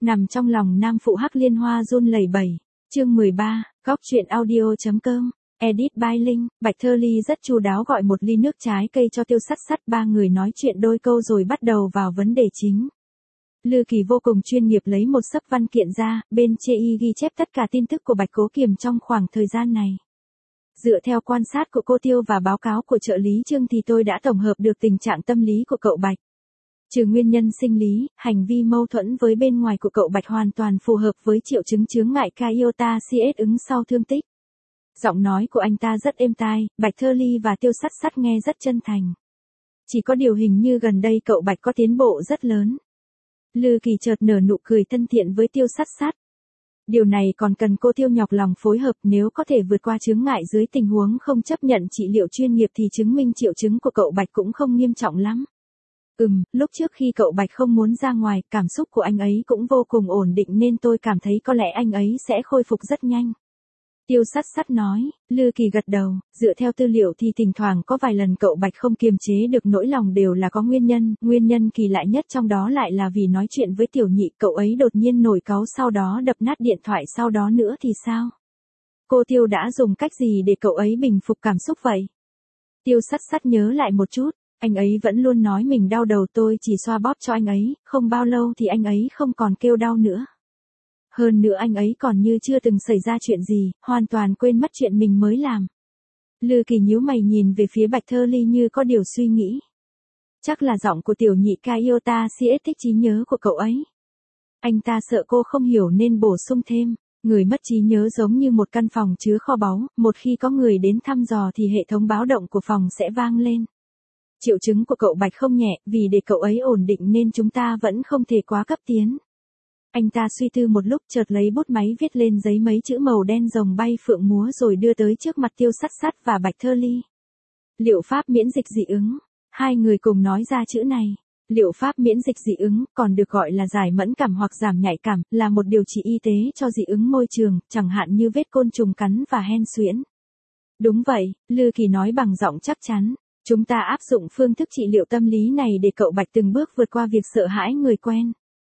Nằm trong lòng nam phụ Hắc Liên Hoa run lẩy bẩy. Chương 13, góc truyện audio.com. Edit by Linh. Bạch Thơ Ly rất chu đáo gọi một ly nước trái cây cho Tiêu Sắt Sắt, ba người nói chuyện đôi câu rồi bắt đầu vào vấn đề chính. Lư Kỳ vô cùng chuyên nghiệp lấy một xấp văn kiện ra, bên chê y ghi chép tất cả tin tức của Bạch Cố Kiềm trong khoảng thời gian này. Dựa theo quan sát của cô Tiêu và báo cáo của trợ lý Trương thì tôi đã tổng hợp được tình trạng tâm lý của cậu Bạch. Trừ nguyên nhân sinh lý, hành vi mâu thuẫn với bên ngoài của cậu Bạch hoàn toàn phù hợp với triệu chứng chướng ngại Iota CS ứng sau thương tích. Giọng nói của anh ta rất êm tai, Bạch Thơ Ly và Tiêu Sắt Sắt nghe rất chân thành. Chỉ có điều hình như gần đây cậu Bạch có tiến bộ rất lớn. Lư Kỳ chợt nở nụ cười thân thiện với Tiêu Sắt Sắt. Điều này còn cần cô Tiêu nhọc lòng phối hợp, nếu có thể vượt qua chướng ngại dưới tình huống không chấp nhận trị liệu chuyên nghiệp thì chứng minh triệu chứng của cậu Bạch cũng không nghiêm trọng lắm. Lúc trước khi cậu Bạch không muốn ra ngoài, cảm xúc của anh ấy cũng vô cùng ổn định nên tôi cảm thấy có lẽ anh ấy sẽ khôi phục rất nhanh. Tiêu Sắt Sắt nói. Lư Kỳ gật đầu, dựa theo tư liệu thì thỉnh thoảng có vài lần cậu Bạch không kiềm chế được nỗi lòng đều là có nguyên nhân kỳ lạ nhất trong đó lại là vì nói chuyện với Tiểu Nhị, cậu ấy đột nhiên nổi cáu sau đó đập nát điện thoại, sau đó nữa thì sao? Cô Tiêu đã dùng cách gì để cậu ấy bình phục cảm xúc vậy? Tiêu Sắt Sắt nhớ lại một chút, anh ấy vẫn luôn nói mình đau đầu, tôi chỉ xoa bóp cho anh ấy, không bao lâu thì anh ấy không còn kêu đau nữa. Hơn nữa anh ấy còn như chưa từng xảy ra chuyện gì, hoàn toàn quên mất chuyện mình mới làm. Lư Kỳ nhíu mày nhìn về phía Bạch Thơ Ly như có điều suy nghĩ. Chắc là giọng của Tiểu Nhị Iota CS thích trí nhớ của cậu ấy. Anh ta sợ cô không hiểu nên bổ sung thêm, người mất trí nhớ giống như một căn phòng chứa kho báu, một khi có người đến thăm dò thì hệ thống báo động của phòng sẽ vang lên. Triệu chứng của cậu Bạch không nhẹ, vì để cậu ấy ổn định nên chúng ta vẫn không thể quá cấp tiến. Anh ta suy tư một lúc chợt lấy bút máy viết lên giấy mấy chữ màu đen rồng bay phượng múa rồi đưa tới trước mặt Tiêu Sắt Sắt và Bạch Thơ Ly. Liệu pháp miễn dịch dị ứng. Hai người cùng nói ra chữ này. Liệu pháp miễn dịch dị ứng, còn được gọi là giải mẫn cảm hoặc giảm nhạy cảm, là một điều trị y tế cho dị ứng môi trường, chẳng hạn như vết côn trùng cắn và hen suyễn. Đúng vậy, Lư Kỳ nói bằng giọng chắc chắn. Chúng ta áp dụng phương thức trị liệu tâm lý này để cậu Bạch từng bước vượt qua việc sợ hãi người quen.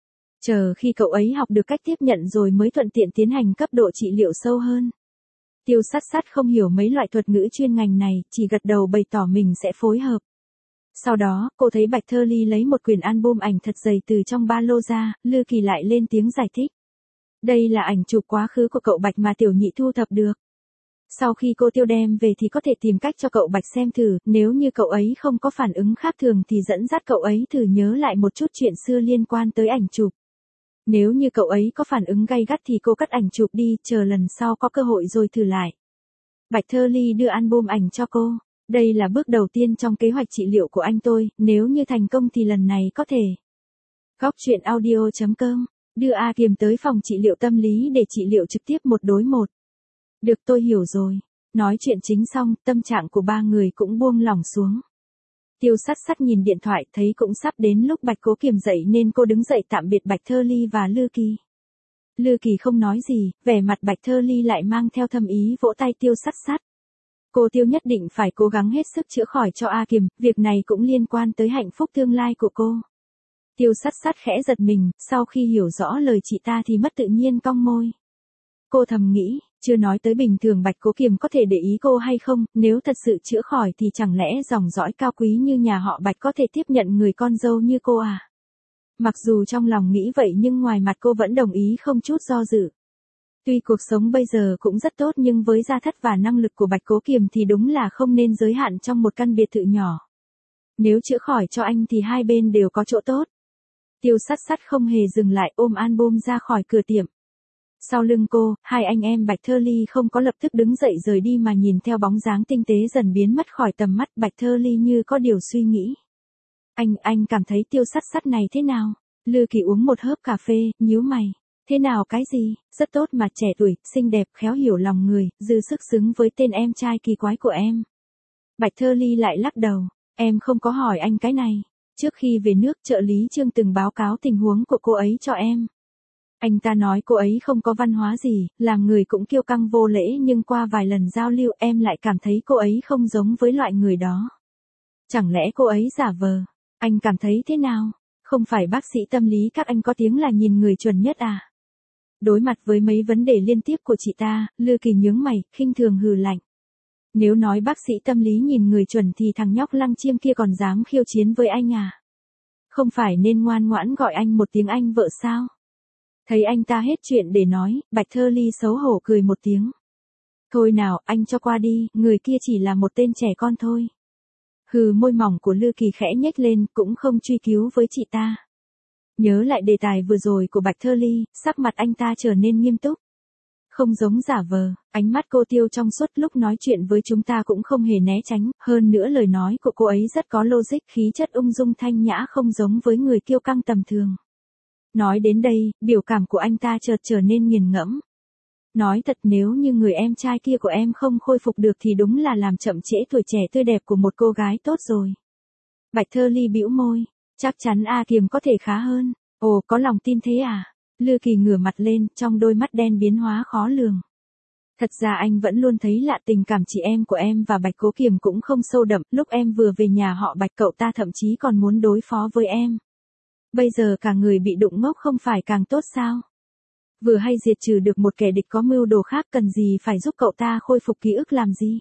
Chờ khi cậu ấy học được cách tiếp nhận rồi mới thuận tiện tiến hành cấp độ trị liệu sâu hơn. Tiêu Sắt Sắt không hiểu mấy loại thuật ngữ chuyên ngành này, chỉ gật đầu bày tỏ mình sẽ phối hợp. Sau đó, cô thấy Bạch Thơ Ly lấy một quyển album ảnh thật dày từ trong ba lô ra, Lư Kỳ lại lên tiếng giải thích. Đây là ảnh chụp quá khứ của cậu Bạch mà Tiểu Nhị thu thập được. Sau khi cô Tiêu đem về thì có thể tìm cách cho cậu Bạch xem thử, nếu như cậu ấy không có phản ứng khác thường thì dẫn dắt cậu ấy thử nhớ lại một chút chuyện xưa liên quan tới ảnh chụp. Nếu như cậu ấy có phản ứng gay gắt thì cô cắt ảnh chụp đi, chờ lần sau có cơ hội rồi thử lại. Bạch Thơ Ly đưa album ảnh cho cô. Đây là bước đầu tiên trong kế hoạch trị liệu của anh tôi, nếu như thành công thì lần này có thể. Góc truyện audio.com. Đưa A Kiềm tới phòng trị liệu tâm lý để trị liệu trực tiếp 1 đối 1. Được, tôi hiểu rồi. Nói chuyện chính xong, tâm trạng của ba người cũng buông lỏng xuống. Tiêu Sắt Sắt nhìn điện thoại thấy cũng sắp đến lúc Bạch Cố Kiềm dậy nên cô đứng dậy tạm biệt Bạch Thơ Ly và Lư Kỳ. Lư Kỳ không nói gì, vẻ mặt Bạch Thơ Ly lại mang theo thâm ý vỗ tay Tiêu Sắt Sắt. Cô Tiêu nhất định phải cố gắng hết sức chữa khỏi cho A Kiềm, việc này cũng liên quan tới hạnh phúc tương lai của cô. Tiêu Sắt Sắt khẽ giật mình, sau khi hiểu rõ lời chị ta thì mất tự nhiên cong môi. Cô thầm nghĩ, chưa nói tới bình thường Bạch Cố Kiềm có thể để ý cô hay không, nếu thật sự chữa khỏi thì chẳng lẽ dòng dõi cao quý như nhà họ Bạch có thể tiếp nhận người con dâu như cô à? Mặc dù trong lòng nghĩ vậy nhưng ngoài mặt cô vẫn đồng ý không chút do dự. Tuy cuộc sống bây giờ cũng rất tốt nhưng với gia thất và năng lực của Bạch Cố Kiềm thì đúng là không nên giới hạn trong một căn biệt thự nhỏ. Nếu chữa khỏi cho anh thì hai bên đều có chỗ tốt. Tiêu Sắt Sắt không hề dừng lại ôm album ra khỏi cửa tiệm. Sau lưng cô, hai anh em Bạch Thơ Ly không có lập tức đứng dậy rời đi mà nhìn theo bóng dáng tinh tế dần biến mất khỏi tầm mắt. Bạch Thơ Ly như có điều suy nghĩ. Anh cảm thấy Tiêu Sắt Sắt này thế nào? Lư Kỳ uống một hớp cà phê, nhíu mày. Thế nào cái gì? Rất tốt mà, trẻ tuổi, xinh đẹp, khéo hiểu lòng người, dư sức xứng với tên em trai kỳ quái của em. Bạch Thơ Ly lại lắc đầu. Em không có hỏi anh cái này. Trước khi về nước, trợ lý Trương từng báo cáo tình huống của cô ấy cho em. Anh ta nói cô ấy không có văn hóa gì, làm người cũng kiêu căng vô lễ nhưng qua vài lần giao lưu em lại cảm thấy cô ấy không giống với loại người đó. Chẳng lẽ cô ấy giả vờ? Anh cảm thấy thế nào? Không phải bác sĩ tâm lý các anh có tiếng là nhìn người chuẩn nhất à? Đối mặt với mấy vấn đề liên tiếp của chị ta, Lư Kỳ nhướng mày, khinh thường hừ lạnh. Nếu nói bác sĩ tâm lý nhìn người chuẩn thì thằng nhóc Lăng Chiêm kia còn dám khiêu chiến với anh à? Không phải nên ngoan ngoãn gọi anh một tiếng anh vợ sao? Thấy anh ta hết chuyện để nói, Bạch Thơ Ly xấu hổ cười một tiếng. Thôi nào, anh cho qua đi, người kia chỉ là một tên trẻ con thôi. Hừ, môi mỏng của Lư Kỳ khẽ nhếch lên, cũng không truy cứu với chị ta. Nhớ lại đề tài vừa rồi của Bạch Thơ Ly, sắc mặt anh ta trở nên nghiêm túc. Không giống giả vờ, ánh mắt cô Tiêu trong suốt lúc nói chuyện với chúng ta cũng không hề né tránh, hơn nữa lời nói của cô ấy rất có logic, khí chất ung dung thanh nhã không giống với người kiêu căng tầm thường. Nói đến đây, biểu cảm của anh ta chợt trở nên nghiền ngẫm. Nói thật, nếu như người em trai kia của em không khôi phục được thì đúng là làm chậm trễ tuổi trẻ tươi đẹp của một cô gái tốt rồi. Bạch Thơ Ly bĩu môi, chắc chắn A Kiềm có thể khá hơn. Ồ, có lòng tin thế à? Lư Kỳ ngửa mặt lên, trong đôi mắt đen biến hóa khó lường. Thật ra anh vẫn luôn thấy lạ, tình cảm chị em của em và Bạch Cố Kiềm cũng không sâu đậm, lúc em vừa về nhà họ Bạch cậu ta thậm chí còn muốn đối phó với em. Bây giờ cả người bị đụng ngốc không phải càng tốt sao? Vừa hay diệt trừ được một kẻ địch có mưu đồ khác, cần gì phải giúp cậu ta khôi phục ký ức làm gì?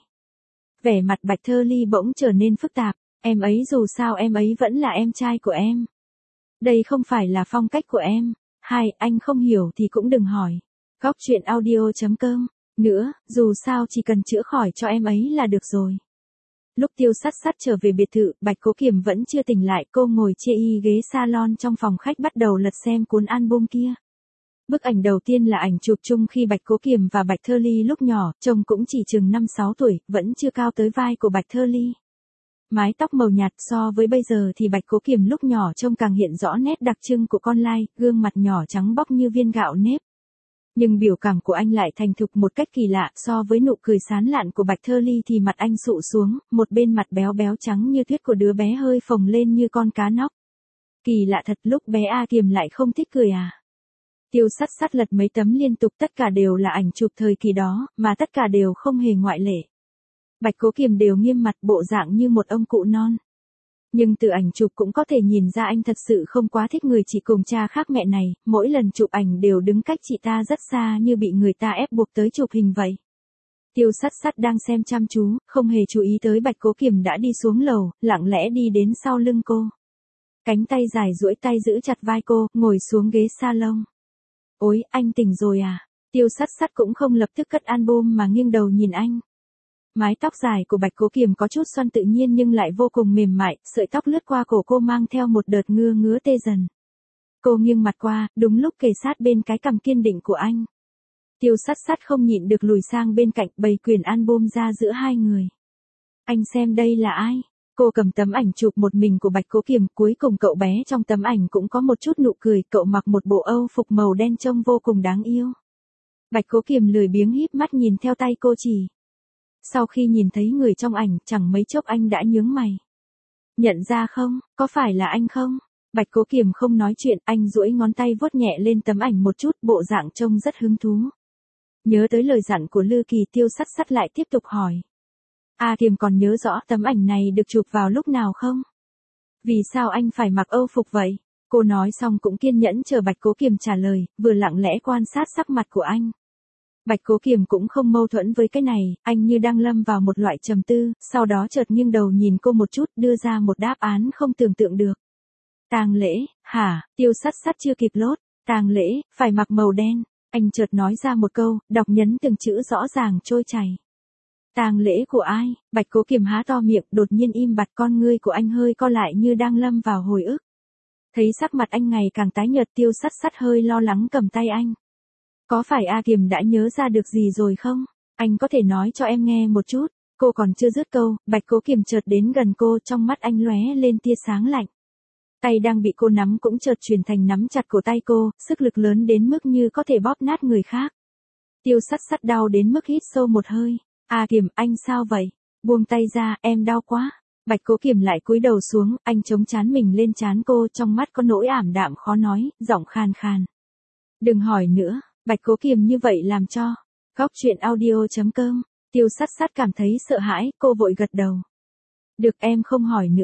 Vẻ mặt Bạch Thơ Ly bỗng trở nên phức tạp, em ấy dù sao em ấy vẫn là em trai của em. Đây không phải là phong cách của em. Hai, anh không hiểu thì cũng đừng hỏi. Góc truyện audio.com. Nữa, dù sao chỉ cần chữa khỏi cho em ấy là được rồi. Lúc Tiêu Sắt Sắt trở về biệt thự, Bạch Cố Kiềm vẫn chưa tỉnh lại, cô ngồi chê y ghế salon trong phòng khách bắt đầu lật xem cuốn album kia. Bức ảnh đầu tiên là ảnh chụp chung khi Bạch Cố Kiềm và Bạch Thơ Ly lúc nhỏ, trông cũng chỉ chừng 5-6 tuổi, vẫn chưa cao tới vai của Bạch Thơ Ly. Mái tóc màu nhạt, so với bây giờ thì Bạch Cố Kiềm lúc nhỏ trông càng hiện rõ nét đặc trưng của con lai, gương mặt nhỏ trắng bóc như viên gạo nếp. Nhưng biểu cảm của anh lại thành thục một cách kỳ lạ, so với nụ cười sán lạn của Bạch Thơ Ly thì mặt anh sụ xuống, một bên mặt béo béo trắng như tuyết của đứa bé hơi phồng lên như con cá nóc. Kỳ lạ thật, lúc bé A Kiềm lại không thích cười à? Tiêu Sắt Sắt lật mấy tấm liên tục, tất cả đều là ảnh chụp thời kỳ đó, mà tất cả đều không hề ngoại lệ. Bạch Cố Kiềm đều nghiêm mặt, bộ dạng như một ông cụ non. Nhưng từ ảnh chụp cũng có thể nhìn ra anh thật sự không quá thích người chị cùng cha khác mẹ này, mỗi lần chụp ảnh đều đứng cách chị ta rất xa như bị người ta ép buộc tới chụp hình vậy. Tiêu Sắt Sắt đang xem chăm chú, không hề chú ý tới Bạch Cố Kiềm đã đi xuống lầu, lặng lẽ đi đến sau lưng cô. Cánh tay dài duỗi tay giữ chặt vai cô, ngồi xuống ghế salon. Ôi, anh tỉnh rồi à? Tiêu Sắt Sắt cũng không lập tức cất album mà nghiêng đầu nhìn anh. Mái tóc dài của Bạch Cố Kiềm có chút xoăn tự nhiên nhưng lại vô cùng mềm mại, sợi tóc lướt qua cổ cô mang theo một đợt ngứa tê dần. Cô nghiêng mặt qua, đúng lúc kề sát bên cái cằm kiên định của anh. Tiêu Sắt Sắt không nhịn được lùi sang bên cạnh, bày quyển album ra giữa hai người. Anh xem đây là ai? Cô cầm tấm ảnh chụp một mình của Bạch Cố Kiềm, cuối cùng cậu bé trong tấm ảnh cũng có một chút nụ cười, cậu mặc một bộ âu phục màu đen trông vô cùng đáng yêu. Bạch Cố Kiềm lười biếng híp mắt nhìn theo tay cô chỉ. Sau khi nhìn thấy người trong ảnh, chẳng mấy chốc anh đã nhướng mày. Nhận ra không, có phải là anh không? Bạch Cố Kiềm không nói chuyện, anh duỗi ngón tay vuốt nhẹ lên tấm ảnh một chút, bộ dạng trông rất hứng thú. Nhớ tới lời dặn của Lư Kỳ, Tiêu Sắt Sắt lại tiếp tục hỏi. A Kiềm còn nhớ rõ tấm ảnh này được chụp vào lúc nào không? Vì sao anh phải mặc âu phục vậy? Cô nói xong cũng kiên nhẫn chờ Bạch Cố Kiềm trả lời, vừa lặng lẽ quan sát sắc mặt của anh. Bạch Cố Kiềm cũng không mâu thuẫn với cái này, anh như đang lâm vào một loại trầm tư, sau đó chợt nghiêng đầu nhìn cô một chút, đưa ra một đáp án không tưởng tượng được. Tang lễ, hả? Tiêu Sắt Sắt chưa kịp lốt, tang lễ, phải mặc màu đen. Anh chợt nói ra một câu, đọc nhấn từng chữ rõ ràng trôi chảy. Tang lễ của ai? Bạch Cố Kiềm há to miệng, đột nhiên im bặt, con ngươi của anh hơi co lại như đang lâm vào hồi ức. Thấy sắc mặt anh ngày càng tái nhợt, Tiêu Sắt Sắt hơi lo lắng cầm tay anh. Có phải A Kiềm đã nhớ ra được gì rồi không? Anh có thể nói cho em nghe một chút. Cô còn chưa dứt câu, Bạch Cố Kiềm chợt đến gần cô, trong mắt anh lóe lên tia sáng lạnh. Tay đang bị cô nắm cũng chợt chuyển thành nắm chặt cổ tay cô, sức lực lớn đến mức như có thể bóp nát người khác. Tiêu Sắt Sắt đau đến mức hít sâu một hơi. A Kiềm, anh sao vậy? Buông tay ra, em đau quá. Bạch Cố Kiềm lại cúi đầu xuống, anh chống trán mình lên trán cô, trong mắt có nỗi ảm đạm khó nói, giọng khàn khàn. Đừng hỏi nữa. Bạch Cố Kiềm như vậy làm cho. Góc truyện audio.com. Tiêu Sắt Sắt cảm thấy sợ hãi, cô vội gật đầu. Được, em không hỏi nữa.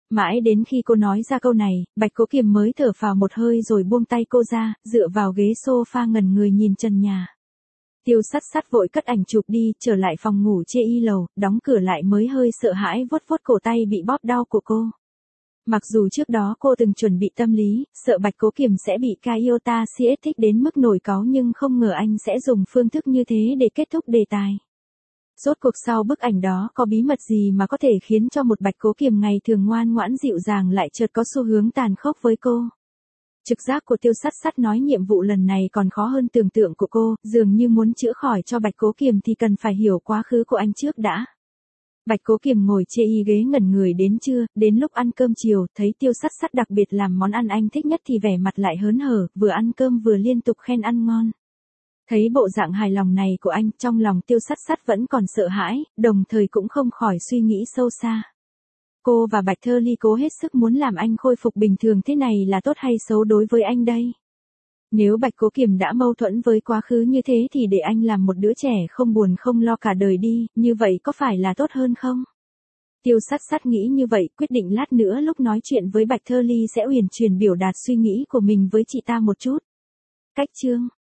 Mãi đến khi cô nói ra câu này, Bạch Cố Kiềm mới thở phào một hơi rồi buông tay cô ra, dựa vào ghế sofa ngẩn người nhìn trần nhà. Tiêu Sắt Sắt vội cất ảnh chụp đi, trở lại phòng ngủ chê y lầu, đóng cửa lại mới hơi sợ hãi vuốt vuốt cổ tay bị bóp đau của cô. Mặc dù trước đó cô từng chuẩn bị tâm lý, sợ Bạch Cố Kiềm sẽ bị Kyota CS thích đến mức nổi cáu nhưng không ngờ anh sẽ dùng phương thức như thế để kết thúc đề tài. Rốt cuộc sau bức ảnh đó có bí mật gì mà có thể khiến cho một Bạch Cố Kiềm ngày thường ngoan ngoãn dịu dàng lại chợt có xu hướng tàn khốc với cô. Trực giác của Tiêu Sắt Sắt nói nhiệm vụ lần này còn khó hơn tưởng tượng của cô, dường như muốn chữa khỏi cho Bạch Cố Kiềm thì cần phải hiểu quá khứ của anh trước đã. Bạch Cố Kiềm ngồi chê y ghế ngẩn người đến trưa, đến lúc ăn cơm chiều, thấy Tiêu Sắt Sắt đặc biệt làm món ăn anh thích nhất thì vẻ mặt lại hớn hở, vừa ăn cơm vừa liên tục khen ăn ngon. Thấy bộ dạng hài lòng này của anh, trong lòng Tiêu Sắt Sắt vẫn còn sợ hãi, đồng thời cũng không khỏi suy nghĩ sâu xa. Cô và Bạch Thơ Ly cố hết sức muốn làm anh khôi phục bình thường, thế này là tốt hay xấu đối với anh đây? Nếu Bạch Cố Kiềm đã mâu thuẫn với quá khứ như thế thì để anh làm một đứa trẻ không buồn không lo cả đời đi, như vậy có phải là tốt hơn không? Tiêu Sắt Sắt nghĩ như vậy, quyết định lát nữa lúc nói chuyện với Bạch Thơ Ly sẽ uyển chuyển biểu đạt suy nghĩ của mình với chị ta một chút. Cách chương